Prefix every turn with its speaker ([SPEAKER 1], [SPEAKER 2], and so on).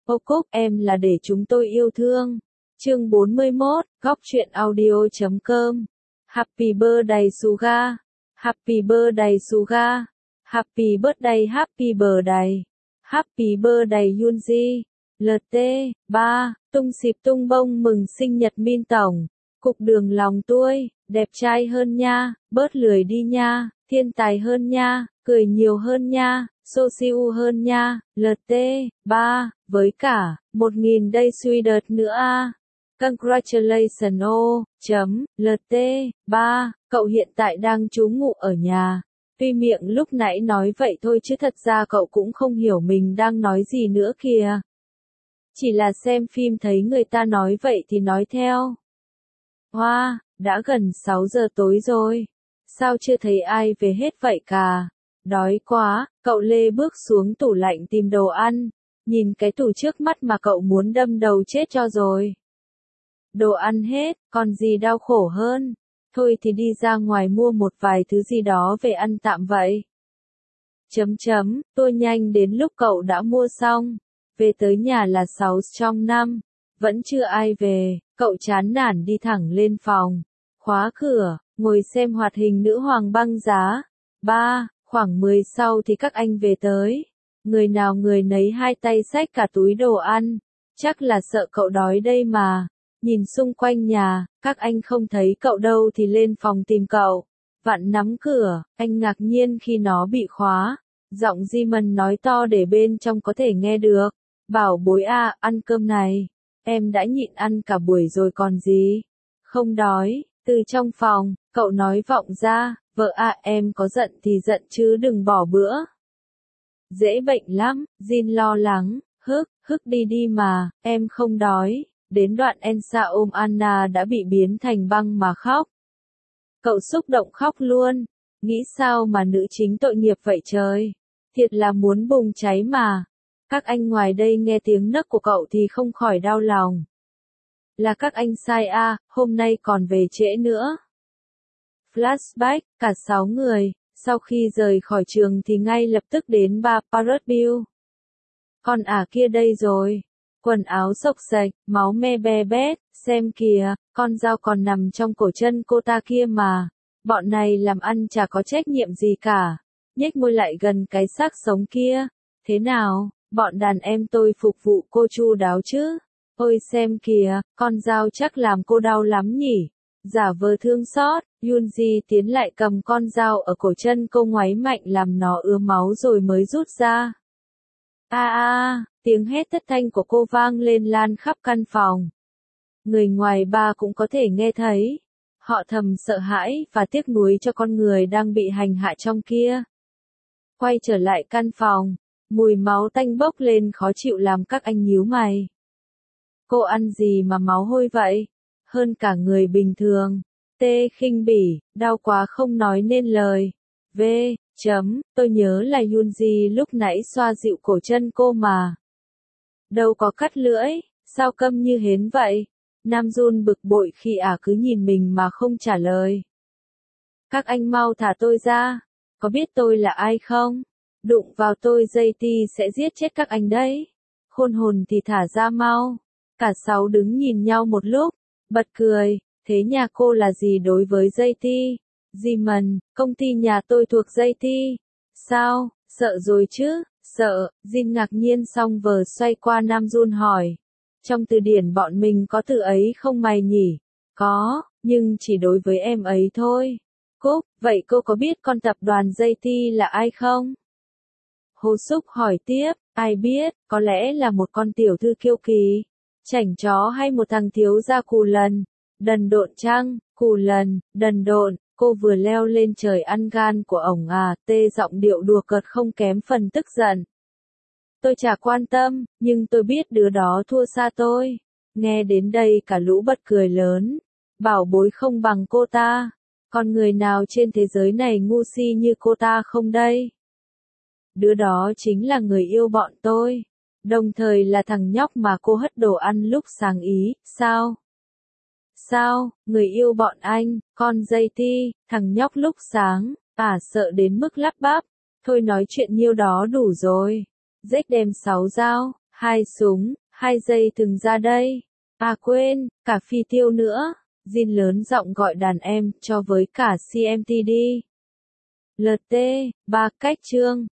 [SPEAKER 1] Ô Cúc, em là để chúng tôi yêu thương. Chương 41, góc truyện audio.com. Happy birthday Suga. Happy birthday Suga. Happy birthday, happy birthday. Happy birthday Yunji. LT, 3, tung xịp tung bông mừng sinh nhật Min Tổng. Cục đường lòng tôi, đẹp trai hơn nha, bớt lười đi nha, thiên tài hơn nha, cười nhiều hơn nha, so siêu hơn nha, LT, 3, với cả, 1000 day sweetheart nữa a. Congratulations LT, 3, cậu hiện tại đang trú ngụ ở nhà. Tuy miệng lúc nãy nói vậy thôi chứ thật ra cậu cũng không hiểu mình đang nói gì nữa kìa. Chỉ là xem phim thấy người ta nói vậy thì nói theo. Hoa, đã gần 6 giờ tối rồi. Sao chưa thấy ai về hết vậy cả? Đói quá, cậu Lê bước xuống tủ lạnh tìm đồ ăn. Nhìn cái tủ trước mắt mà cậu muốn đâm đầu chết cho rồi. Đồ ăn hết, còn gì đau khổ hơn. Thôi thì đi ra ngoài mua một vài thứ gì đó về ăn tạm vậy. Tôi nhanh đến lúc cậu đã mua xong. Về tới nhà là 6 trong 5. Vẫn chưa ai về, cậu chán nản đi thẳng lên phòng. Khóa cửa, ngồi xem hoạt hình nữ hoàng băng giá. 3, khoảng 10 sau thì các anh về tới. Người nào người nấy hai tay xách cả túi đồ ăn. Chắc là sợ cậu đói đây mà. Nhìn xung quanh nhà, các anh không thấy cậu đâu thì lên phòng tìm cậu. Vặn nắm cửa, anh ngạc nhiên khi nó bị khóa. Giọng Jimon nói to để bên trong có thể nghe được. Bảo bối à, ăn cơm này. Em đã nhịn ăn cả buổi rồi còn gì. Không đói. Từ trong phòng, cậu nói vọng ra. Vợ à, em có giận thì giận chứ đừng bỏ bữa. Dễ bệnh lắm, Jin lo lắng. Hức đi đi mà, em không đói. Đến đoạn Elsa ôm Anna đã bị biến thành băng mà khóc. Cậu xúc động khóc luôn. Nghĩ sao mà nữ chính tội nghiệp vậy trời. Thiệt là muốn bùng cháy mà. Các anh ngoài đây nghe tiếng nấc của cậu thì không khỏi đau lòng. Là các anh sai à, hôm nay còn về trễ nữa. Flashback, cả 6 người, sau khi rời khỏi trường thì ngay lập tức đến bar Parrotville. Con kia đây rồi. Quần áo xộc xệch, máu me be bét, xem kìa, con dao còn nằm trong cổ chân cô ta kia mà. Bọn này làm ăn chả có trách nhiệm gì cả. Nhếch môi lại gần cái xác sống kia. Thế nào, bọn đàn em tôi phục vụ cô chu đáo chứ? Ôi xem kìa, con dao chắc làm cô đau lắm nhỉ? Giả vờ thương xót, Yunji tiến lại cầm con dao ở cổ chân cô ngoáy mạnh làm nó ứa máu rồi mới rút ra. Tiếng hét thất thanh của cô vang lên lan khắp căn phòng. Người ngoài ba cũng có thể nghe thấy. Họ thầm sợ hãi và tiếc nuối cho con người đang bị hành hạ trong kia. Quay trở lại căn phòng, mùi máu tanh bốc lên khó chịu làm các anh nhíu mày. Cô ăn gì mà máu hôi vậy? Hơn cả người bình thường. Khinh bỉ, đau quá không nói nên lời. Tôi nhớ là Yunji lúc nãy xoa dịu cổ chân cô mà. Đâu có cắt lưỡi, sao câm như hến vậy? Nam Jun bực bội khi cứ nhìn mình mà không trả lời. Các anh mau thả tôi ra, có biết tôi là ai không? Đụng vào tôi JT sẽ giết chết các anh đấy. Khôn hồn thì thả ra mau. Cả 6 đứng nhìn nhau một lúc, bật cười, thế nhà cô là gì đối với JT? Jimon, công ty nhà tôi thuộc JT. Sao, sợ rồi chứ? Sợ, Jin ngạc nhiên xong vờ xoay qua Nam Jun hỏi. Trong từ điển bọn mình có từ ấy không mày nhỉ? Có, nhưng chỉ đối với em ấy thôi. Cúc, vậy cô có biết con tập đoàn JT là ai không? Hồ Súc hỏi tiếp, ai biết, có lẽ là một con tiểu thư kiêu kỳ, chảnh chó hay một thằng thiếu gia cù lần, đần độn chăng, cù lần, đần độn, cô vừa leo lên trời ăn gan của ổng giọng điệu đùa cợt không kém phần tức giận. Tôi chả quan tâm, nhưng tôi biết đứa đó thua xa tôi. Nghe đến đây cả lũ bật cười lớn, bảo bối không bằng cô ta. Còn người nào trên thế giới này ngu si như cô ta không đây? Đứa đó chính là người yêu bọn tôi. Đồng thời là thằng nhóc mà cô hất đồ ăn lúc sáng ý, sao? Sao, người yêu bọn anh, con JT, thằng nhóc lúc sáng, sợ đến mức lắp bắp. Thôi nói chuyện nhiêu đó đủ rồi. Rách đem 6 dao, 2 súng, 2 dây thừng ra đây. À quên, cả phi tiêu nữa. Jin lớn giọng gọi đàn em cho với cả CMT đi. LT, 3 cách chương.